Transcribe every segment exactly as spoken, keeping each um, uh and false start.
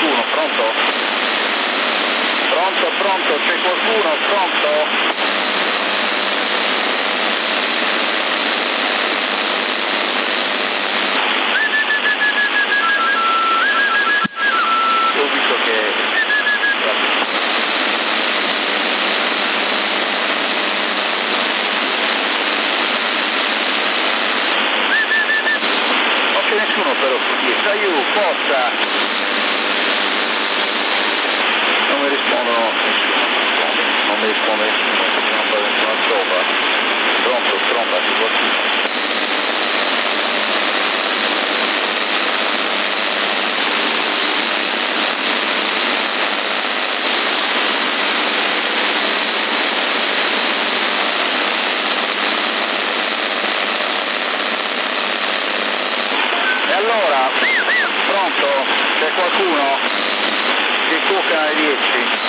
qualcuno, pronto? Pronto, pronto, c'è qualcuno, pronto? Ho visto che... Non c'è nessuno però su dieci, aiuto, forza! Non mi rispondono nessuno, non mi risponde nessuno, perché non fa nessuna sopra. Pronto, pronto, di qualcuno. E allora, pronto? C'è qualcuno? Che tuo canale dieci?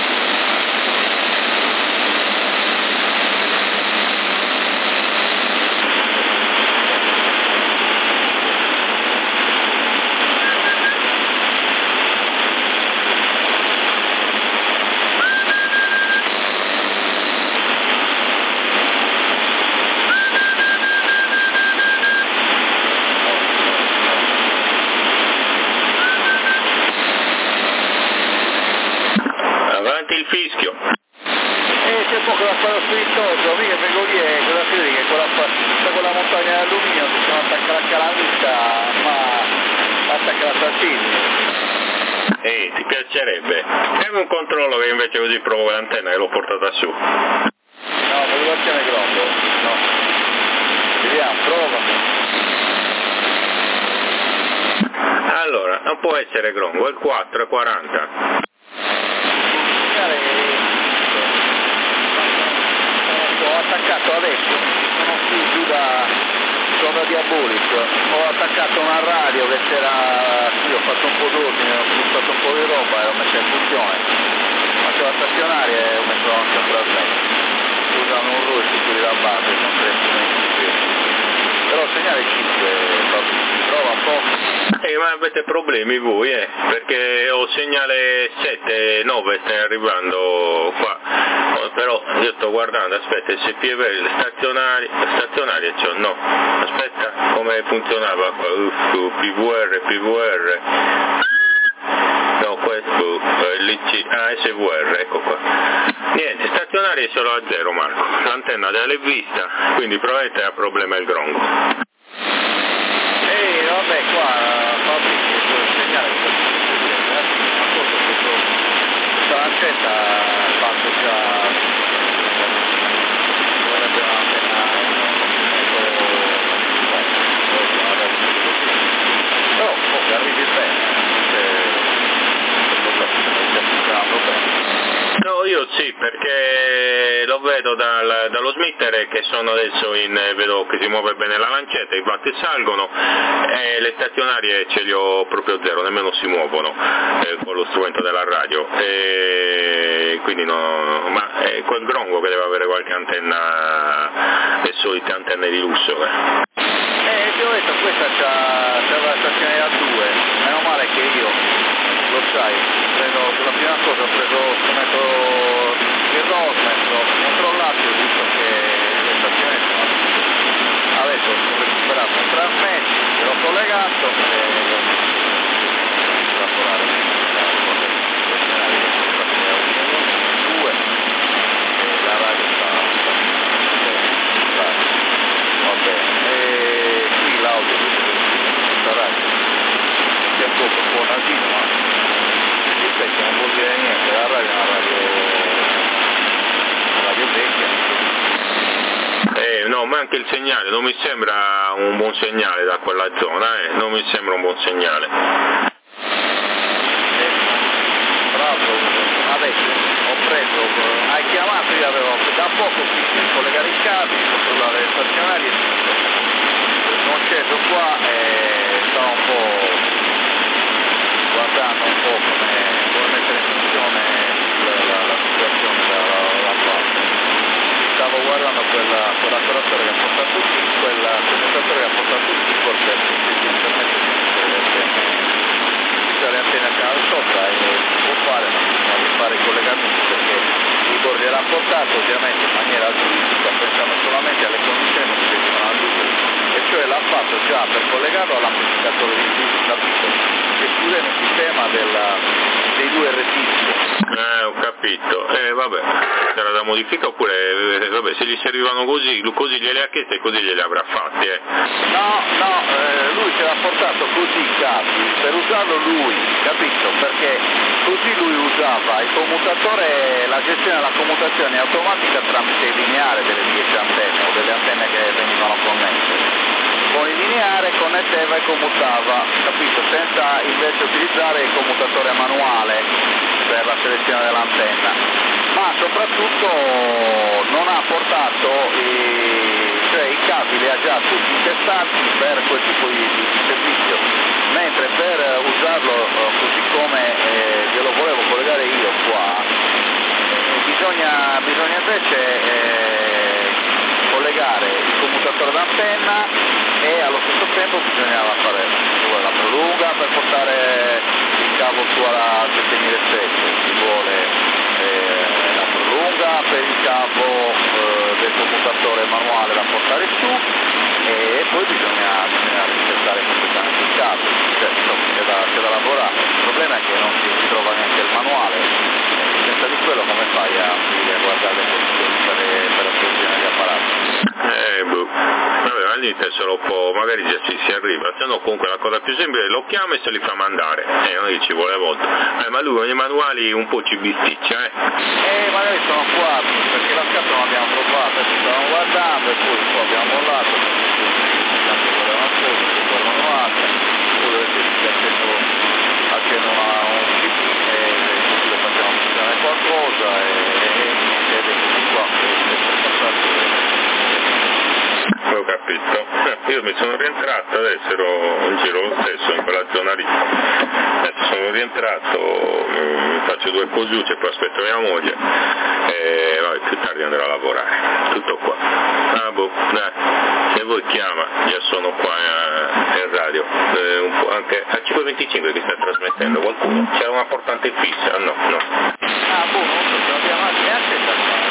Avanti il fischio. Eh, c'è poco da fare sul ritorno, mica vengo lì e quella sera che quella, tutta quella montagna di alluminio si sono attaccata la calamita, ma attacca la Sardegna. Ehi, ti piacerebbe? Fammi un controllo che invece così provo l'antenna e l'ho portata su. No, modulazione grosso, no. Vediamo, prova. Allora, non può essere Grongo, è il quattro e quaranta. Ho attaccato adesso, sono qui giù da, sono da Diabolic, ho attaccato una radio che c'era, qui ho fatto un po' d'ordine, ho buttato un po' di roba e l'ho messa in funzione, facevo stazionaria e ho messo anche un trasmetto, usano un R U S qui da base, sono tre punti, però il segnale cinque, prova un po'. Eh, ma avete problemi voi, eh, perché ho segnale sette nove stai arrivando qua, oh, però io sto guardando, aspetta, S P V, le stazionarie, stazionarie c'ho, no, aspetta, come funzionava qua, Uff, P V R, P V R, no, questo, l'I C, ah, S V R, ecco qua, niente, stazionarie solo a zero Marco, l'antenna dell'è vista, quindi probabilmente ha problema il Grongo. Ehi, vabbè, qua Fabrizio, il segnale che ma cosa questo, questa lancetta ha fatto già, vorrebbe una antenna, però comunque arrivi bene, No, io sì, perché lo vedo dal, dallo smittere che sono adesso in, vedo che si muove bene la lancetta, i watt salgono e le stazionarie ce li ho proprio zero, nemmeno si muovono eh, con lo strumento della radio, e quindi no, ma è quel Grongo che deve avere qualche antenna, le solite antenne di lusso. Eh, eh ti ho detto, questa c'ha, c'ha la stazione da due, meno male che io, lo sai, prendo, per la prima cosa ho preso lo strumento il Rosmet, ho controllato e ho visto che le stazioni sono adesso ho recuperato un trasmesso, l'ho collegato e da volare due e la radio sta va bene, e qui l'audio questa radio c'è un po' un po' nasino, ma rispetto non vuol dire niente, la radio è una radio, una radio vecchia. Eh, no, ma anche il segnale non mi sembra un buon segnale da quella zona, eh, non mi sembra un buon segnale. Eh, bravo, adesso ho preso, hai chiamato, io avevo da poco finito di collegare i cavi, controllare le stazionarie, sono sceso qua e stavo un po' guardando un po' come, come mettere in funzione la, la, la situazione della la parte. Stavo guardando quella, quell'apparatore che ha portato qui, quel commutatore che ha portato qui, forse per permette di mettere le antenne, tutte le antenne a canale sotto, portato già per collegarlo all'amplificatore di bus, capito? Che chiude nel sistema della, dei due R T X. Eh, ho capito. Eh, vabbè, c'era da modifica oppure, eh, vabbè, se gli servivano così, così glieli ha chiesti e così glieli avrà fatti, eh. No, no, eh, lui ce l'ha portato così i cavi, per usarlo lui, capito? Perché così lui usava il commutatore, la gestione della commutazione automatica tramite il lineare delle dieci antenne o delle antenne che venivano connesse. Con il lineare connetteva e commutava, capito? Senza invece utilizzare il commutatore manuale per la selezione dell'antenna, ma soprattutto non ha portato i, cioè i cavi li ha già tutti intestati per quel tipo di, di servizio, mentre per usarlo così come eh, glielo volevo collegare io qua, eh, bisogna, bisogna invece eh, collegare il commutatore d'antenna e allo stesso tempo bisognava fare la prolunga per portare il cavo su alla settemilesette, ci vuole eh, la prolunga per il cavo eh, del commutatore manuale da portare su e poi bisogna, bisogna rispettare completamente il cavo, cioè insomma c'è da, c'è da lavorare. Il problema è che non si trova neanche il manuale, e senza di quello come fai a, a guardare le posizioni per, per la selezione di apparati? Eh, boh. Vabbè, all'inizio solo un po', magari già ci si arriva, se no comunque la cosa più semplice lo chiama e se li fa mandare, eh, non ci vuole molto. Eh, ma lui con i manuali un po' ci bisticcia, eh. Eh, magari sono qua, perché la scatola non abbiamo trovata, ci stavamo guardando e poi poi abbiamo mollato, guardano una cosa, si guardano un'altra, poi vedete si accendo, accendo una, un C D e così lo facciamo funzionare qualcosa e, e, e così qua, e per passato. Ho capito. Eh, io mi sono rientrato, adesso ero in giro lo stesso in quella zona lì. Adesso sono rientrato, mi faccio due cosucce, poi aspetto mia moglie e vabbè, più tardi andrò a lavorare. Tutto qua. Ah boh, dai, se vuoi chiama, già sono qua eh, in radio. Eh, un po' anche a cinque e venticinque che sta trasmettendo qualcuno. C'è una portante fissa? No, no. Ah boh, non so, ce l'abbiamo neanche da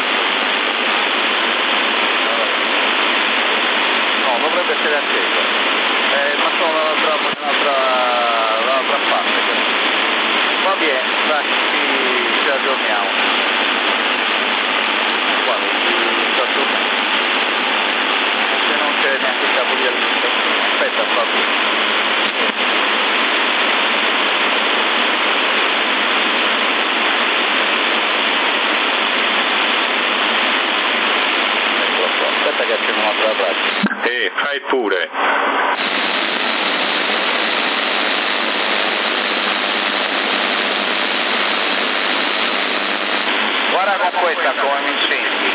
dovrebbe essere accesa, eh, ma sono dall'altra, dall'altra, dall'altra parte. Va bene, dai, ci, ci aggiorniamo. Guarda, sta tornando. Se non c'è neanche il capo di alimentazione, aspetta Fabio. Eccolo qua, aspetta che accendo un'altra radio. Eh, fai pure. Guarda con questa come mi senti.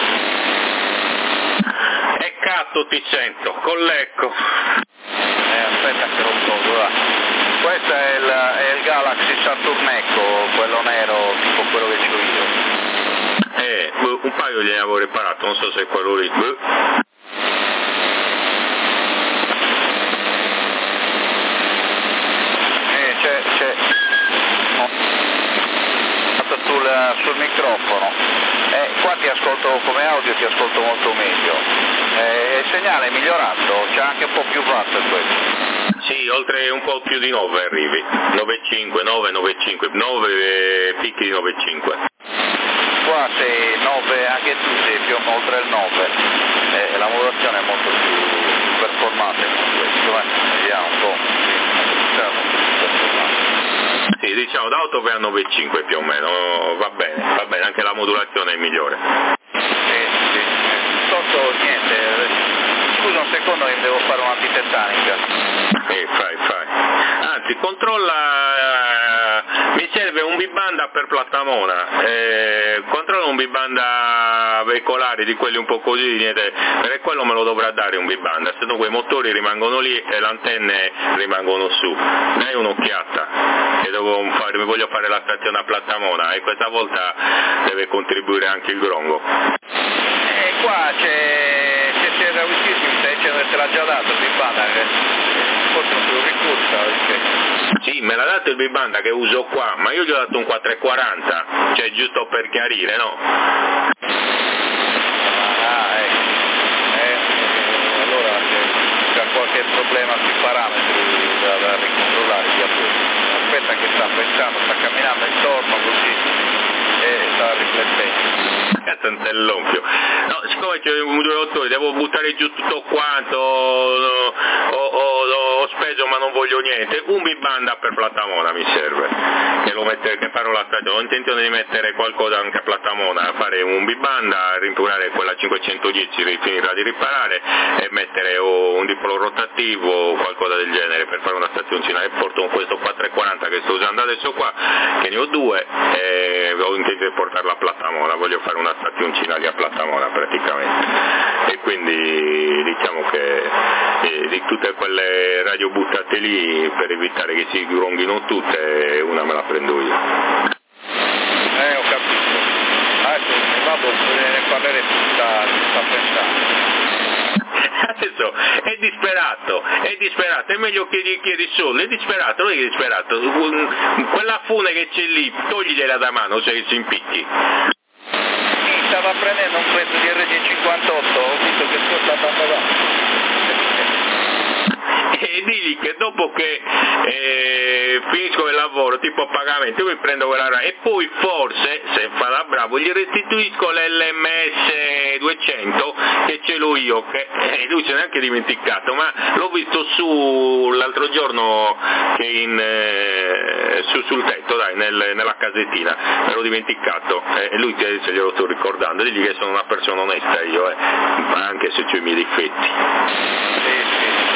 E cazzo ti sento, collecco. Eh, aspetta che lo trovo, va. Questo è il, è il Galaxy Saturn Echo, quello nero, tipo quello che c'ho io. Eh, un paio gliene avevo riparato, non so se è quello lì. C'è, c'è oh. sul, sul microfono eh, qua ti ascolto come audio, ti ascolto molto meglio eh, il segnale è migliorato, c'è anche un po' più watt questo. Sì, oltre un po' più di nove arrivi, nove virgola cinque, nove, nove virgola cinque, nove picchi di nove virgola cinque. Qua sei nove, anche tu sei più oltre il nove, eh, la modulazione è molto più performante con questo, eh. Vediamo un po', sì, sì, diciamo da otto a nove virgola cinque più o meno, va bene, va bene, anche la modulazione è migliore. Sì, sì, sotto niente, scusa un secondo che devo fare un'antitetanica. Sì, fai, fai. Anzi, controlla, eh, mi serve un bibanda per plattamona, eh, controlla un bibanda veicolare di quelli un po' così, niente, perché quello me lo dovrà dare un bibanda, se no quei motori rimangono lì e le antenne rimangono su. Dai un'occhiata, che devo fare, mi voglio fare la stazione a plattamona e questa volta deve contribuire anche il Grongo. E qua c'è, c'è, c'è da uscire, te l'ha già dato il bibanda, che forse non te lo ricorda, perché... Sì, me l'ha dato il bibanda che uso qua, ma io gli ho dato un quattro e quaranta, cioè giusto per chiarire, no? Ah, ecco. Eh, allora c'è, c'è qualche qualche problema sui parametri da, da ricontrollare via questo. Aspetta che sta pensando, sta camminando intorno così e sta riflettendo. Tantell'onchio. No, siccome c'è un due otto, devo buttare giù tutto quanto, ho, ho, ho speso ma non voglio niente, un bibanda per Platamona mi serve, che lo mettere, che farò la stagione, ho intenzione di mettere qualcosa anche a Platamona, fare un bibanda, rimpurare quella cinquecentodieci, finirla di riparare e mettere o un dipolo rotativo o qualcosa del genere per fare una stazioncina, e porto questo quattrocentoquaranta che sto usando adesso qua, che ne ho due, e ho intenzione di portarla a Platamona, voglio fare una stazioncina lì a Platamona praticamente, e quindi diciamo che eh, di tutte quelle radio buttate lì, per evitare che si gronghino tutte, una me la prendo io. Eh, ho capito. Adesso mi vado, ne parleremo, ci sta, ci sta pensando. Adesso è disperato, è disperato, è meglio che gli chiedi solo, è disperato, non è disperato, quella fune che c'è lì, togligliela da mano se si impicchi. Stava prendendo un pezzo di R G cinquantotto, ho visto che sto andando là. E digli che dopo che eh, finisco il lavoro, tipo a pagamento, io mi prendo quella radio e poi forse, se fa da bravo, gli restituisco l'L M S duecento che ce l'ho io, che eh, lui se n'è anche dimenticato, ma l'ho visto su l'altro giorno che in, eh, su, sul tetto, dai, nel, nella casettina, me l'ho dimenticato, e eh, lui se glielo sto ricordando, digli che sono una persona onesta io, eh, anche se c'ho i miei difetti. Sì, sì.